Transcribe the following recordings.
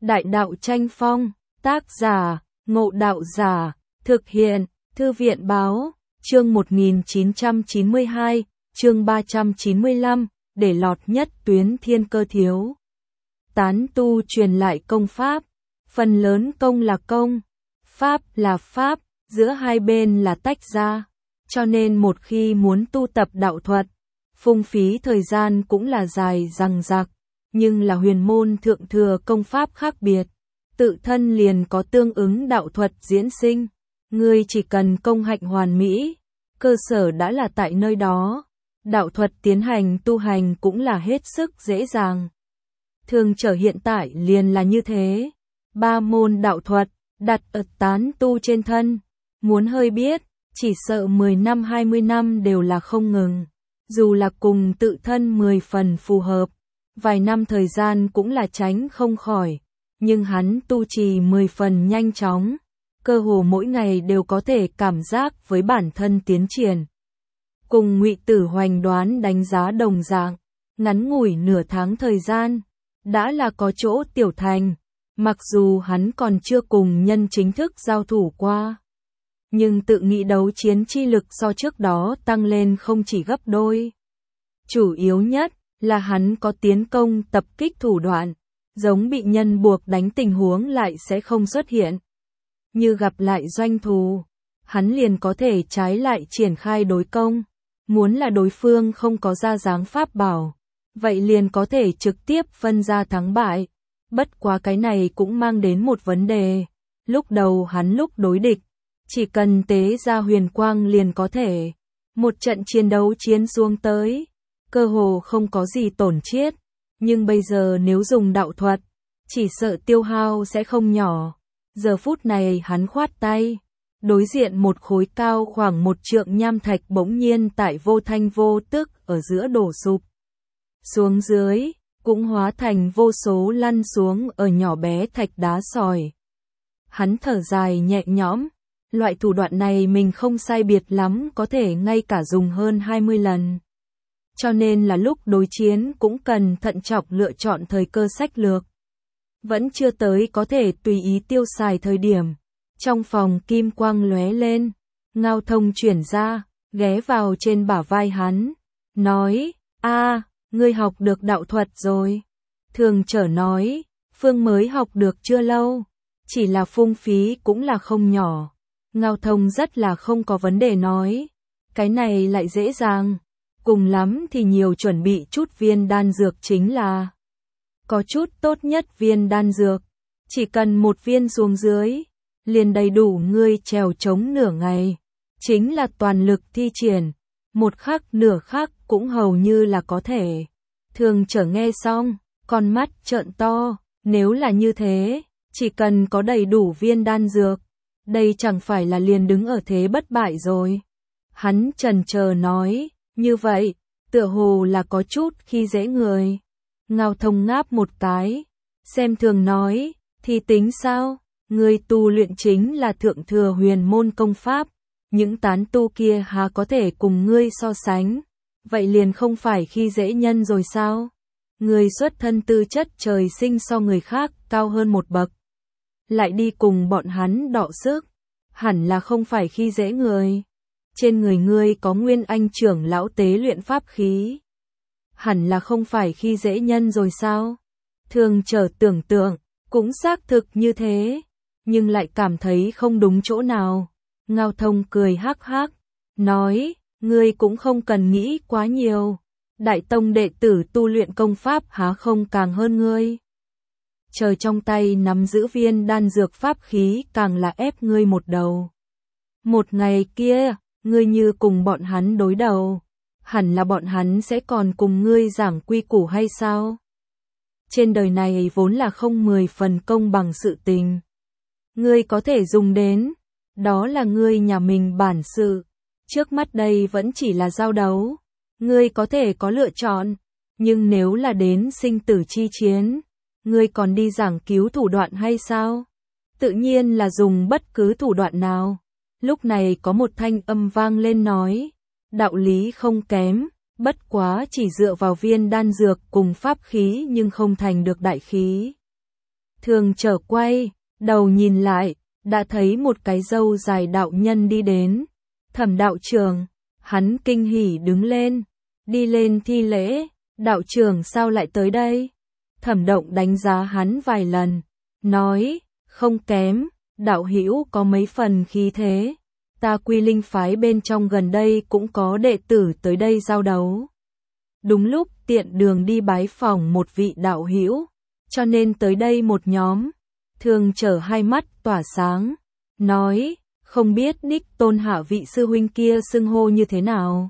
Đại đạo tranh phong, tác giả, Ngộ Đạo Giả, thực hiện, Thư viện báo, chương 1992, chương 395, để lọt nhất tuyến thiên cơ thiếu. Tán tu truyền lại công pháp, phần lớn công là công, pháp là pháp, giữa hai bên là tách ra, cho nên một khi muốn tu tập đạo thuật, phung phí thời gian cũng là dài dằng dặc, nhưng là huyền môn thượng thừa công pháp khác biệt, tự thân liền có tương ứng đạo thuật diễn sinh, ngươi chỉ cần công hạnh hoàn mỹ, cơ sở đã là tại nơi đó, đạo thuật tiến hành tu hành cũng là hết sức dễ dàng. Thường trở hiện tại liền là như thế, ba môn đạo thuật, đặt ở tán tu trên thân, muốn hơi biết, chỉ sợ 10 năm 20 năm đều là không ngừng, dù là cùng tự thân 10 phần phù hợp, vài năm thời gian cũng là tránh không khỏi, nhưng hắn tu trì 10 phần nhanh chóng, cơ hồ mỗi ngày đều có thể cảm giác với bản thân tiến triển. Cùng Ngụy Tử Hoành đoán đánh giá đồng dạng, ngắn ngủi nửa tháng thời gian, đã là có chỗ tiểu thành, mặc dù hắn còn chưa cùng nhân chính thức giao thủ qua. Nhưng tự nghĩ đấu chiến chi lực so trước đó tăng lên không chỉ gấp đôi. Chủ yếu nhất là hắn có tiến công tập kích thủ đoạn, giống bị nhân buộc đánh tình huống lại sẽ không xuất hiện. Như gặp lại doanh thù, hắn liền có thể trái lại triển khai đối công, muốn là đối phương không có ra dáng pháp bảo, vậy liền có thể trực tiếp phân ra thắng bại. Bất quá cái này cũng mang đến một vấn đề, lúc đầu hắn lúc đối địch, chỉ cần tế ra huyền quang liền có thể, một trận chiến đấu chiến xuống tới, cơ hồ không có gì tổn chiết, nhưng bây giờ nếu dùng đạo thuật, chỉ sợ tiêu hao sẽ không nhỏ. Giờ phút này hắn khoát tay, đối diện một khối cao khoảng 1 trượng nham thạch bỗng nhiên tại vô thanh vô tức ở giữa đổ sụp xuống dưới, cũng hóa thành vô số lăn xuống ở nhỏ bé thạch đá sỏi. Hắn thở dài nhẹ nhõm, loại thủ đoạn này mình không sai biệt lắm có thể ngay cả dùng hơn 20 lần. Cho nên là lúc đối chiến cũng cần thận trọng lựa chọn thời cơ sách lược. Vẫn chưa tới có thể tùy ý tiêu xài thời điểm. Trong phòng kim quang lóe lên, Ngao Thông chuyển ra, ghé vào trên bả vai hắn, nói, ngươi học được đạo thuật rồi. Thường Trở nói, Phương mới học được chưa lâu, chỉ là phung phí cũng là không nhỏ. Ngao Thông rất là không có vấn đề nói, cái này lại dễ dàng, cùng lắm thì nhiều chuẩn bị chút viên đan dược chính là. Có chút tốt nhất viên đan dược, chỉ cần một viên xuống dưới, liền đầy đủ ngươi trèo trống nửa ngày, chính là toàn lực thi triển, một khắc nửa khắc cũng hầu như là có thể. Thường Trở nghe xong, con mắt trợn to, nếu là như thế, chỉ cần có đầy đủ viên đan dược, đây chẳng phải là liền đứng ở thế bất bại rồi. Hắn chần chờ nói, như vậy, tựa hồ là có chút khi dễ người. Ngao Thông ngáp một cái, xem thường nói, thì tính sao, người tu luyện chính là thượng thừa huyền môn công pháp, những tán tu kia há có thể cùng ngươi so sánh, vậy liền không phải khi dễ nhân rồi sao? Người xuất thân tư chất trời sinh so người khác cao hơn một bậc, lại đi cùng bọn hắn đọ sức, hẳn là không phải khi dễ người. Trên người ngươi có Nguyên Anh trưởng lão tế luyện pháp khí, hẳn là không phải khi dễ nhân rồi sao? Thường Trở tưởng tượng, cũng xác thực như thế, nhưng lại cảm thấy không đúng chỗ nào. Ngao Thông cười hắc hắc, nói, ngươi cũng không cần nghĩ quá nhiều, đại tông đệ tử tu luyện công pháp há không càng hơn ngươi. Trời trong tay nắm giữ viên đan dược pháp khí càng là ép ngươi một đầu. Một ngày kia, ngươi như cùng bọn hắn đối đầu, hẳn là bọn hắn sẽ còn cùng ngươi giảng quy củ hay sao? Trên đời này vốn là không 10 phần công bằng sự tình. Ngươi có thể dùng đến, đó là ngươi nhà mình bản sự. Trước mắt đây vẫn chỉ là giao đấu. Ngươi có thể có lựa chọn, nhưng nếu là đến sinh tử chi chiến, ngươi còn đi giảng cứu thủ đoạn hay sao? Tự nhiên là dùng bất cứ thủ đoạn nào. Lúc này có một thanh âm vang lên nói, đạo lý không kém, bất quá chỉ dựa vào viên đan dược cùng pháp khí nhưng không thành được đại khí. Thường trở quay, đầu nhìn lại, đã thấy một cái râu dài đạo nhân đi đến. Thẩm đạo trưởng, hắn kinh hỉ đứng lên, đi lên thi lễ, đạo trưởng sao lại tới đây? Thẩm Động đánh giá hắn vài lần, nói, không kém, đạo hữu có mấy phần khí thế. Ta Quy Linh phái bên trong gần đây cũng có đệ tử tới đây giao đấu. Đúng lúc tiện đường đi bái phỏng một vị đạo hữu, cho nên tới đây một nhóm. Thường trở hai mắt tỏa sáng, nói, không biết đích tôn hạ vị sư huynh kia xưng hô như thế nào.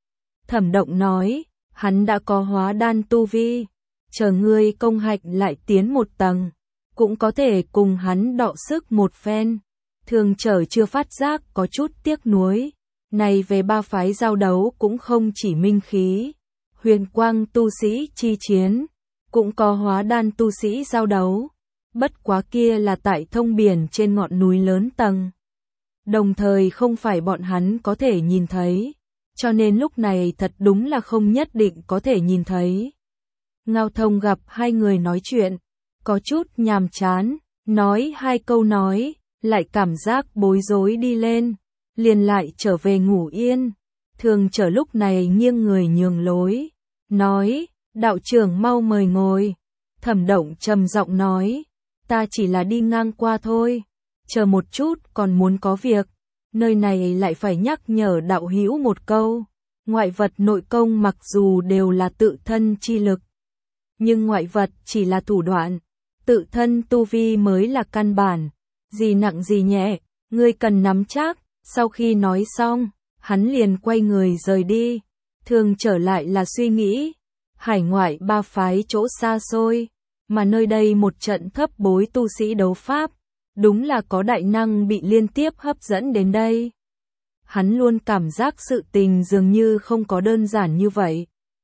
Thẩm Động nói, hắn đã có hóa đan tu vi, chờ ngươi công hạnh lại tiến một tầng, cũng có thể cùng hắn đọ sức một phen. Thường trở chưa phát giác có chút tiếc nuối, này về ba phái giao đấu cũng không chỉ minh khí, huyền quang tu sĩ chi chiến, cũng có hóa đan tu sĩ giao đấu, bất quá kia là tại thông biển trên ngọn núi lớn tầng. Đồng thời không phải bọn hắn có thể nhìn thấy, cho nên lúc này thật đúng là không nhất định có thể nhìn thấy. Ngao Thông gặp hai người nói chuyện, có chút nhàm chán, nói hai câu nói, lại cảm giác bối rối đi lên, liền lại trở về ngủ yên. Thường trở lúc này nghiêng người nhường lối, nói, đạo trưởng mau mời ngồi. Thẩm Động trầm giọng nói, ta chỉ là đi ngang qua thôi, chờ một chút còn muốn có việc. Nơi này lại phải nhắc nhở đạo hữu một câu, ngoại vật nội công mặc dù đều là tự thân chi lực, nhưng ngoại vật chỉ là thủ đoạn, tự thân tu vi mới là căn bản, gì nặng gì nhẹ, ngươi cần nắm chắc. Sau khi nói xong, hắn liền quay người rời đi. Thường trở lại là suy nghĩ, hải ngoại ba phái chỗ xa xôi, mà nơi đây một trận thấp bối tu sĩ đấu pháp, đúng là có đại năng bị liên tiếp hấp dẫn đến đây. Hắn luôn cảm giác sự tình dường như không có đơn giản như vậy.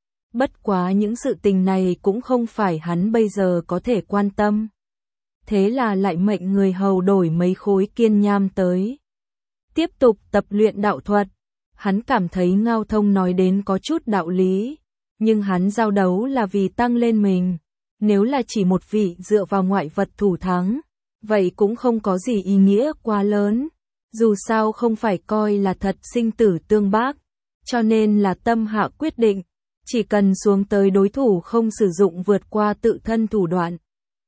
Bất quá những sự tình này cũng không phải hắn bây giờ có thể quan tâm. Thế là lại mệnh người hầu đổi mấy khối kiên nham tới. Tiếp tục tập luyện đạo thuật. Hắn cảm thấy Ngao Thông nói đến có chút đạo lý, nhưng hắn giao đấu là vì tăng lên mình. Nếu là chỉ một vị dựa vào ngoại vật thủ thắng, vậy cũng không có gì ý nghĩa quá lớn. Dù sao không phải coi là thật sinh tử tương bác, cho nên là tâm hạ quyết định, chỉ cần xuống tới đối thủ không sử dụng vượt qua tự thân thủ đoạn.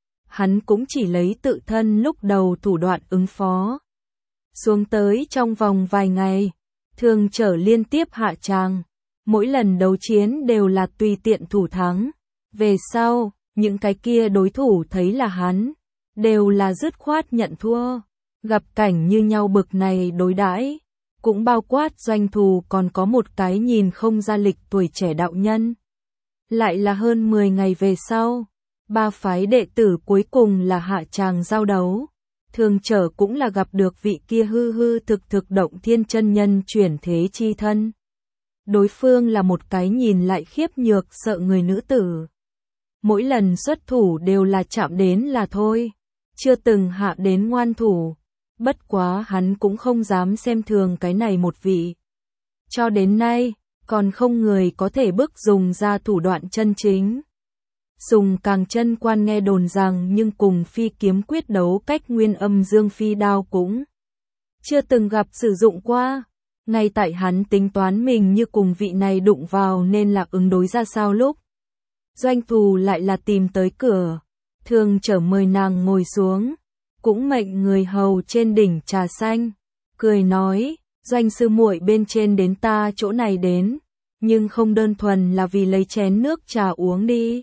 Hắn cũng chỉ lấy tự thân lúc đầu thủ đoạn ứng phó. Xuống tới trong vòng vài ngày, Thường trở liên tiếp hạ tràng, mỗi lần đấu chiến đều là tùy tiện thủ thắng. Về sau, những cái kia đối thủ thấy là hắn, đều là dứt khoát nhận thua. Gặp cảnh như nhau bực này đối đãi, cũng bao quát Doanh Thù còn có một cái nhìn không ra lịch tuổi trẻ đạo nhân. Lại là hơn 10 ngày về sau, ba phái đệ tử cuối cùng là hạ tràng giao đấu. Thường trở cũng là gặp được vị kia hư hư thực thực Động Thiên chân nhân chuyển thế chi thân. Đối phương là một cái nhìn lại khiếp nhược sợ người nữ tử. Mỗi lần xuất thủ đều là chạm đến là thôi, chưa từng hạ đến ngoan thủ. Bất quá hắn cũng không dám xem thường cái này một vị. Cho đến nay, còn không người có thể bước dùng ra thủ đoạn chân chính. Sùng Càng Chân Quan nghe đồn rằng nhưng cùng phi kiếm quyết đấu cách nguyên âm dương phi đao cũng chưa từng gặp sử dụng qua. Ngay tại hắn tính toán mình như cùng vị này đụng vào nên là ứng đối ra sao lúc. Doanh Thù lại là tìm tới cửa, Thường trở mời nàng ngồi xuống, cũng mệnh người hầu trên đỉnh trà xanh, cười nói, Doanh sư muội bên trên đến ta chỗ này đến, nhưng không đơn thuần là vì lấy chén nước trà uống đi.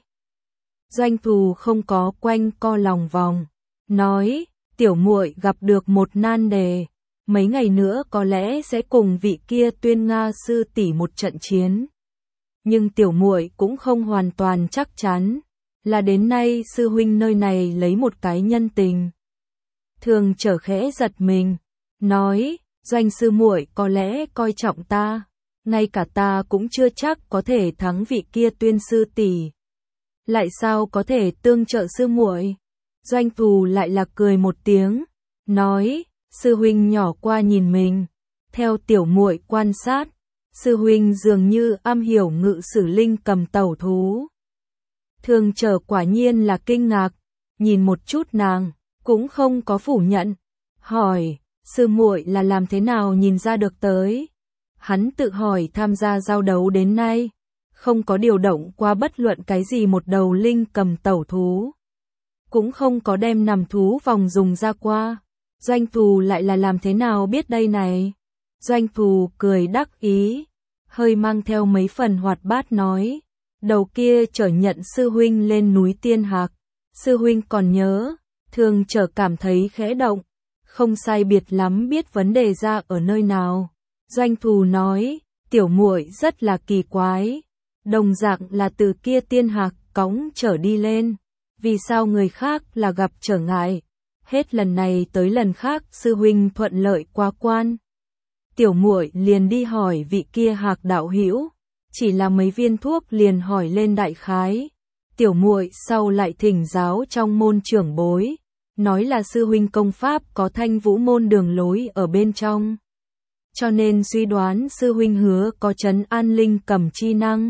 Doanh Thù không có quanh co lòng vòng, nói, tiểu muội gặp được một nan đề, mấy ngày nữa có lẽ sẽ cùng vị kia Tuyên Nga sư tỷ một trận chiến. Nhưng tiểu muội cũng không hoàn toàn chắc chắn, là đến nay sư huynh nơi này lấy một cái nhân tình. Thường trở khẽ giật mình, nói, Doanh sư muội có lẽ coi trọng ta, ngay cả ta cũng chưa chắc có thể thắng vị kia Tuyên sư tỷ. Lại sao có thể tương trợ sư muội? Doanh Thù lại là cười một tiếng, nói, sư huynh nhỏ qua nhìn mình, theo tiểu muội quan sát, sư huynh dường như am hiểu ngự sử linh cầm tẩu thú. Thường trở quả nhiên là kinh ngạc, nhìn một chút nàng, cũng không có phủ nhận. Hỏi, sư muội là làm thế nào nhìn ra được tới? Hắn tự hỏi tham gia giao đấu đến nay, không có điều động qua bất luận cái gì một đầu linh cầm tẩu thú. Cũng không có đem nằm thú vòng dùng ra qua. Doanh Thù lại là làm thế nào biết đây này? Doanh Thù cười đắc ý, hơi mang theo mấy phần hoạt bát nói. Đầu kia chở nhận sư huynh lên núi Tiên Hạc. Sư huynh còn nhớ, thường chở cảm thấy khẽ động. Không sai biệt lắm biết vấn đề ra ở nơi nào. Doanh Thù nói, tiểu muội rất là kỳ quái. Đồng dạng là từ kia Tiên Hạc cõng trở đi lên. Vì sao người khác là gặp trở ngại? Hết lần này tới lần khác sư huynh thuận lợi qua quan. Tiểu muội liền đi hỏi vị kia Hạc đạo hữu, chỉ là mấy viên thuốc liền hỏi lên đại khái. Tiểu muội sau lại thỉnh giáo trong môn trưởng bối, nói là sư huynh công pháp có Thanh Vũ môn đường lối ở bên trong. Cho nên suy đoán sư huynh hứa có trấn an linh cầm chi năng.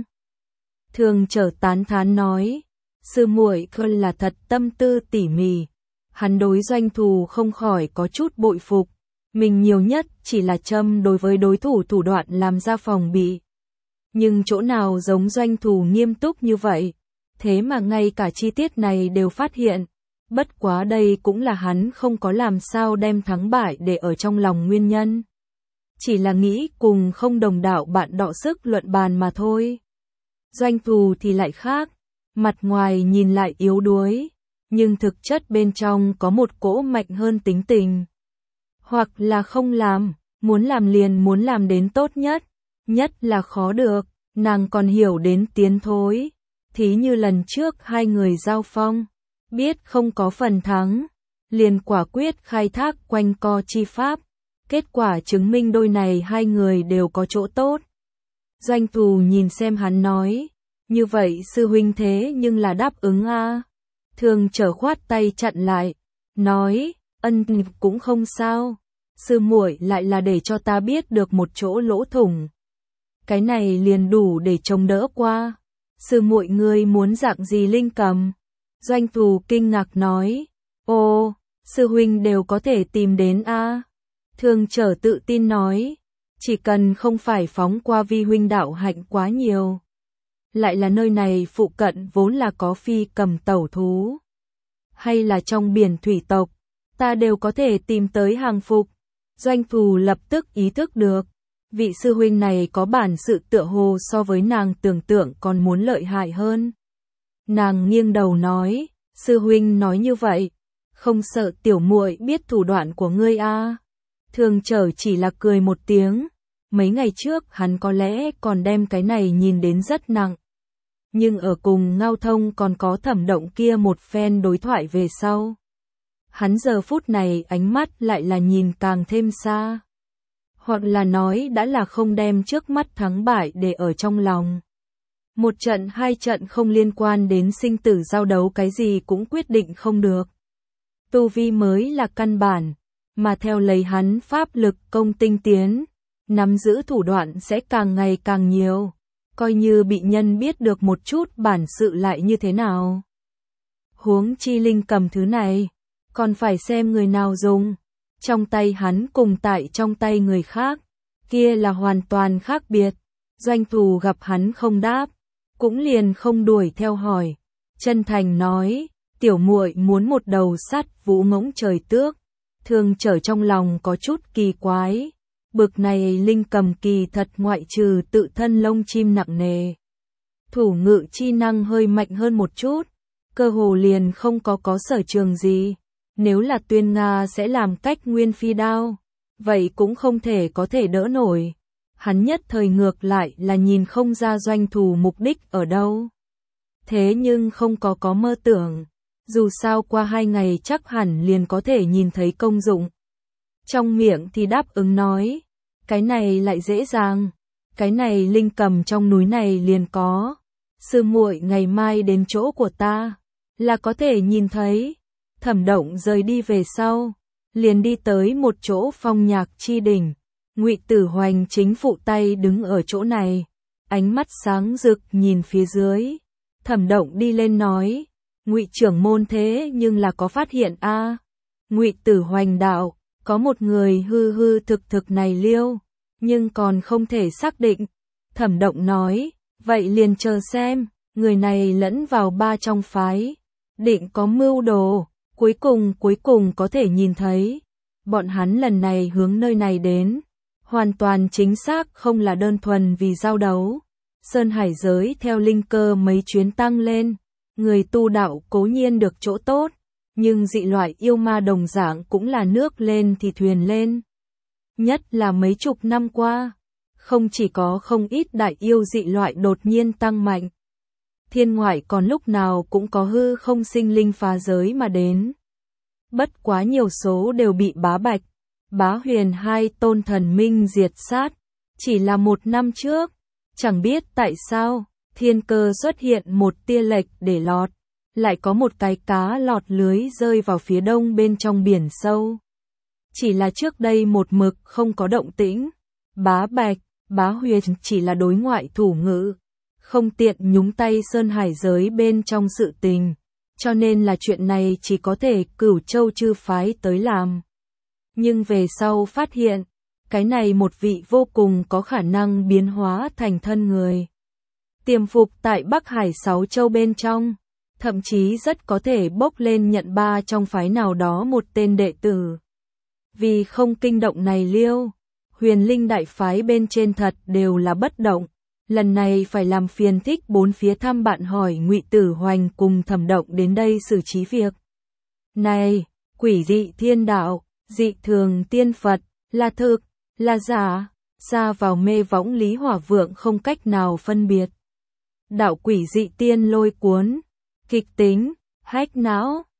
Thường trở tán thán nói, sư muội cơ là thật tâm tư tỉ mỉ. Hắn đối Doanh Thù không khỏi có chút bội phục, mình nhiều nhất chỉ là châm đối với đối thủ thủ đoạn làm ra phòng bị. Nhưng chỗ nào giống Doanh Thù nghiêm túc như vậy, thế mà ngay cả chi tiết này đều phát hiện. Bất quá đây cũng là hắn không có làm sao đem thắng bại để ở trong lòng nguyên nhân. Chỉ là nghĩ cùng không đồng đạo bạn đọ sức luận bàn mà thôi. Doanh Thù thì lại khác, mặt ngoài nhìn lại yếu đuối, nhưng thực chất bên trong có một cỗ mạnh hơn tính tình. Hoặc là không làm, muốn làm liền muốn làm đến tốt nhất, nhất là khó được, nàng còn hiểu đến tiến thối. Thí như lần trước hai người giao phong, biết không có phần thắng, liền quả quyết khai thác quanh co chi pháp, kết quả chứng minh đôi này hai người đều có chỗ tốt. Doanh Thù nhìn xem hắn nói, như vậy sư huynh thế nhưng là đáp ứng a. Thường trở khoát tay chặn lại, nói, ân cũng không sao, sư muội lại là để cho ta biết được một chỗ lỗ thủng. Cái này liền đủ để chống đỡ qua. Sư muội ngươi muốn dạng gì linh cầm? Doanh Thù kinh ngạc nói, ô, sư huynh đều có thể tìm đến a. Thường trở tự tin nói, chỉ cần không phải phóng qua vi huynh đạo hạnh quá nhiều. Lại là nơi này phụ cận vốn là có phi cầm tẩu thú. Hay là trong biển thủy tộc, ta đều có thể tìm tới hàng phục. Doanh Thù lập tức ý thức được, vị sư huynh này có bản sự tựa hồ so với nàng tưởng tượng còn muốn lợi hại hơn. Nàng nghiêng đầu nói, sư huynh nói như vậy, không sợ tiểu muội biết thủ đoạn của ngươi a? Thường trở chỉ là cười một tiếng, mấy ngày trước hắn có lẽ còn đem cái này nhìn đến rất nặng. Nhưng ở cùng Ngao Thông còn có Thẩm Động kia một phen đối thoại về sau. Hắn giờ phút này ánh mắt lại là nhìn càng thêm xa. Hoặc là nói đã là không đem trước mắt thắng bại để ở trong lòng. Một trận hai trận không liên quan đến sinh tử giao đấu cái gì cũng quyết định không được. Tu vi mới là căn bản, mà theo lấy hắn pháp lực công tinh tiến, nắm giữ thủ đoạn sẽ càng ngày càng nhiều. Coi như bị nhân biết được một chút bản sự lại như thế nào. Huống chi linh cầm thứ này, còn phải xem người nào dùng. Trong tay hắn cùng tại trong tay người khác, kia là hoàn toàn khác biệt. Doanh Thù gặp hắn không đáp, cũng liền không đuổi theo hỏi. Chân thành nói, tiểu muội muốn một đầu sắt vũ ngỗng trời tước. Thường trở trong lòng có chút kỳ quái. Bực này linh cầm kỳ thật ngoại trừ tự thân lông chim nặng nề. Thủ ngự chi năng hơi mạnh hơn một chút, cơ hồ liền không có sở trường gì. Nếu là Tuyên Nga sẽ làm cách nguyên phi đao, vậy cũng không thể có thể đỡ nổi. Hắn nhất thời ngược lại là nhìn không ra Doanh Thù mục đích ở đâu. Thế nhưng không có mơ tưởng, dù sao qua 2 ngày chắc hẳn liền có thể nhìn thấy công dụng. Trong miệng thì đáp ứng nói, cái này lại dễ dàng, cái này linh cầm trong núi này liền có. Sư muội ngày mai đến chỗ của ta, là có thể nhìn thấy. Thẩm Động rời đi về sau, liền đi tới một chỗ phong nhạc chi đỉnh. Ngụy Tử Hoành chính phụ tay đứng ở chỗ này, ánh mắt sáng rực nhìn phía dưới. Thẩm Động đi lên nói, Ngụy trưởng môn thế nhưng là có phát hiện a? Ngụy Tử Hoành đạo, có một người hư hư thực thực này liêu, nhưng còn không thể xác định. Thẩm Động nói, vậy liền chờ xem, người này lẫn vào ba trong phái, định có mưu đồ, cuối cùng có thể nhìn thấy. Bọn hắn lần này hướng nơi này đến, hoàn toàn chính xác không là đơn thuần vì giao đấu. Sơn Hải giới theo linh cơ mấy chuyến tăng lên, người tu đạo cố nhiên được chỗ tốt, nhưng dị loại yêu ma đồng dạng cũng là nước lên thì thuyền lên. Nhất là mấy chục năm qua, không chỉ có không ít đại yêu dị loại đột nhiên tăng mạnh. Thiên ngoại còn lúc nào cũng có hư không sinh linh phá giới mà đến. Bất quá nhiều số đều bị Bá Bạch, Bá Huyền hai tôn thần minh diệt sát, chỉ là 1 năm trước. Chẳng biết tại sao, thiên cơ xuất hiện một tia lệch để lọt, lại có một cái cá lọt lưới rơi vào phía đông bên trong biển sâu. Chỉ là trước đây một mực không có động tĩnh, Bá Bạch, Bá Huyền chỉ là đối ngoại thủ ngữ, không tiện nhúng tay Sơn Hải giới bên trong sự tình, cho nên là chuyện này chỉ có thể Cửu Châu chư phái tới làm. Nhưng về sau phát hiện, cái này một vị vô cùng có khả năng biến hóa thành thân người. Tiềm phục tại Bắc Hải 6 châu bên trong, thậm chí rất có thể bốc lên nhận ba trong phái nào đó một tên đệ tử. Vì không kinh động này liêu, Huyền Linh đại phái bên trên thật đều là bất động. Lần này phải làm phiền thích bốn phía thăm bạn hỏi Ngụy Tử Hoành cùng Thẩm Động đến đây xử trí việc. Này, quỷ dị thiên đạo, dị thường tiên Phật, là thực, là giả, xa vào mê võng Lý Hỏa Vượng không cách nào phân biệt. Đạo quỷ dị tiên lôi cuốn, kịch tính, hách não,